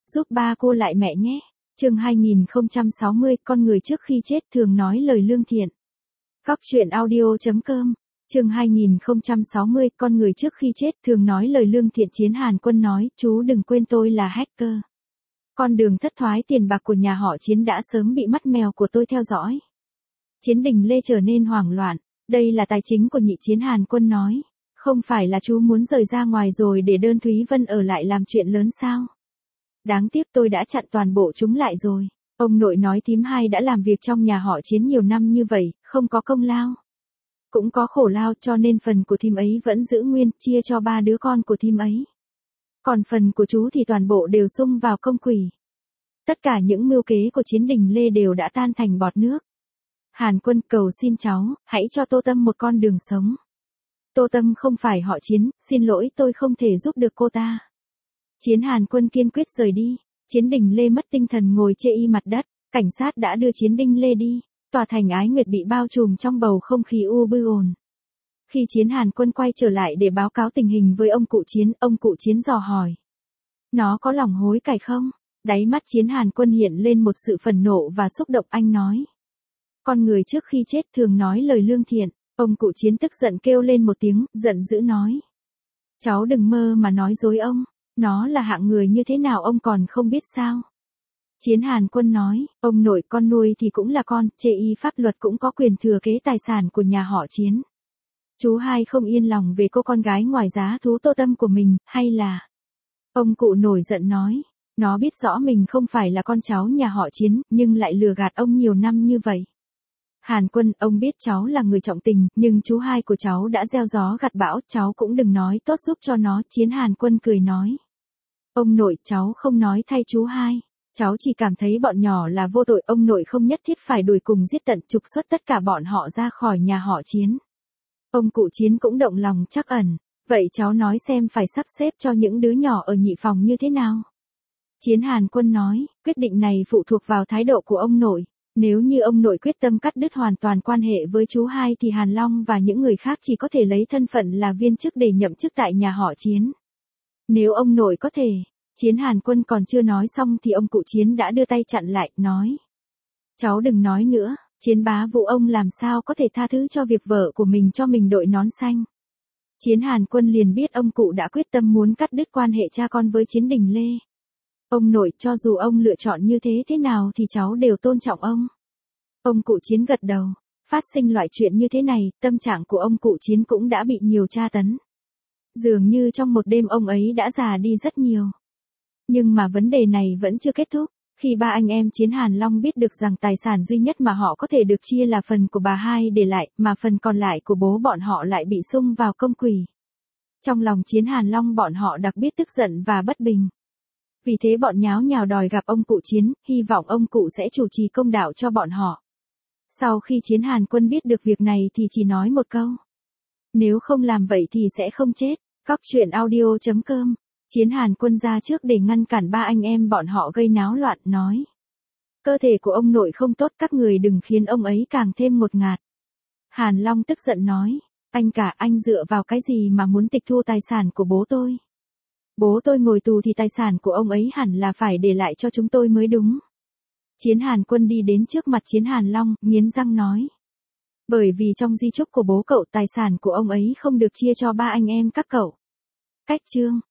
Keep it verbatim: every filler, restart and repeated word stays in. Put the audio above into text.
giúp ba cô lại mẹ nhé. Chương hai nghìn không trăm sáu mươi, con người trước khi chết thường nói lời lương thiện. Góc truyện audio chấm com. Chương hai nghìn không trăm sáu mươi, con người trước khi chết thường nói lời lương thiện. Chiến Hàn Quân nói, chú đừng quên tôi là hacker. Con đường thất thoái tiền bạc của nhà họ Chiến đã sớm bị mắt mèo của tôi theo dõi. Chiến Đình Lê trở nên hoảng loạn. Đây là tài chính của nhị Chiến Hàn Quân nói. Không phải là chú muốn rời ra ngoài rồi để đơn Thúy Vân ở lại làm chuyện lớn sao? Đáng tiếc tôi đã chặn toàn bộ chúng lại rồi. Ông nội nói thím hai đã làm việc trong nhà họ Chiến nhiều năm như vậy, không có công lao. Cũng có khổ lao, cho nên phần của thím ấy vẫn giữ nguyên, chia cho ba đứa con của thím ấy. Còn phần của chú thì toàn bộ đều sung vào công quỷ. Tất cả những mưu kế của Chiến Đình Lê đều đã tan thành bọt nước. Hàn Quân, cầu xin cháu, hãy cho Tô Tâm một con đường sống. Tô Tâm không phải họ Chiến, xin lỗi, tôi không thể giúp được cô ta. Chiến Hàn Quân kiên quyết rời đi. Chiến Đình Lê mất tinh thần ngồi chê y mặt đất. Cảnh sát đã đưa Chiến Đình Lê đi. Tòa thành Ái Nguyệt bị bao trùm trong bầu không khí u bư ồn. Khi Chiến Hàn Quân quay trở lại để báo cáo tình hình với ông cụ Chiến, ông cụ Chiến dò hỏi. Nó có lòng hối cải không? Đáy mắt Chiến Hàn Quân hiện lên một sự phẫn nộ và xúc động. Anh nói. Con người trước khi chết thường nói lời lương thiện. Ông cụ Chiến tức giận kêu lên một tiếng, giận dữ nói. Cháu đừng mơ mà nói dối ông. Nó là hạng người như thế nào ông còn không biết sao? Chiến Hàn Quân nói, ông nội, con nuôi thì cũng là con, chê y pháp luật cũng có quyền thừa kế tài sản của nhà họ Chiến. Chú hai không yên lòng về cô con gái ngoài giá thú Tô Tâm của mình, hay là... Ông cụ nổi giận nói, nó biết rõ mình không phải là con cháu nhà họ Chiến, nhưng lại lừa gạt ông nhiều năm như vậy. Hàn Quân, ông biết cháu là người trọng tình, nhưng chú hai của cháu đã gieo gió gặt bão, cháu cũng đừng nói tốt giúp cho nó. Chiến Hàn Quân cười nói. Ông nội, cháu không nói thay chú hai. Cháu chỉ cảm thấy bọn nhỏ là vô tội, ông nội không nhất thiết phải đuổi cùng giết tận, trục xuất tất cả bọn họ ra khỏi nhà họ Chiến. Ông cụ Chiến cũng động lòng trắc ẩn. Vậy cháu nói xem phải sắp xếp cho những đứa nhỏ ở nhị phòng như thế nào? Chiến Hàn Quân nói, quyết định này phụ thuộc vào thái độ của ông nội. Nếu như ông nội quyết tâm cắt đứt hoàn toàn quan hệ với chú hai thì Hàn Long và những người khác chỉ có thể lấy thân phận là viên chức để nhậm chức tại nhà họ Chiến. Nếu ông nội có thể, Chiến Hàn Quân còn chưa nói xong thì ông cụ Chiến đã đưa tay chặn lại, nói. Cháu đừng nói nữa, Chiến bá Vũ ông làm sao có thể tha thứ cho việc vợ của mình cho mình đội nón xanh. Chiến Hàn Quân liền biết ông cụ đã quyết tâm muốn cắt đứt quan hệ cha con với Chiến Đình Lê. Ông nội, cho dù ông lựa chọn như thế thế nào thì cháu đều tôn trọng ông. Ông cụ Chiến gật đầu. Phát sinh loại chuyện như thế này, tâm trạng của ông cụ Chiến cũng đã bị nhiều tra tấn. Dường như trong một đêm ông ấy đã già đi rất nhiều. Nhưng mà vấn đề này vẫn chưa kết thúc. Khi ba anh em Chiến Hàn Long biết được rằng tài sản duy nhất mà họ có thể được chia là phần của bà hai để lại, mà phần còn lại của bố bọn họ lại bị sung vào công quỷ. Trong lòng Chiến Hàn Long bọn họ đặc biệt tức giận và bất bình. Vì thế bọn nháo nhào đòi gặp ông cụ Chiến, hy vọng ông cụ sẽ chủ trì công đạo cho bọn họ. Sau khi Chiến Hàn Quân biết được việc này thì chỉ nói một câu. Nếu không làm vậy thì sẽ không chết. Góc truyện audio chấm com. Chiến Hàn Quân ra trước để ngăn cản ba anh em bọn họ gây náo loạn, nói. Cơ thể của ông nội không tốt, các người đừng khiến ông ấy càng thêm ngột ngạt. Hàn Long tức giận nói. Anh cả, anh dựa vào cái gì mà muốn tịch thu tài sản của bố tôi? Bố tôi ngồi tù thì tài sản của ông ấy hẳn là phải để lại cho chúng tôi mới đúng. Chiến Hàn Quân đi đến trước mặt Chiến Hàn Long, nghiến răng nói. Bởi vì trong di chúc của bố cậu tài sản của ông ấy không được chia cho ba anh em các cậu. Cách chương.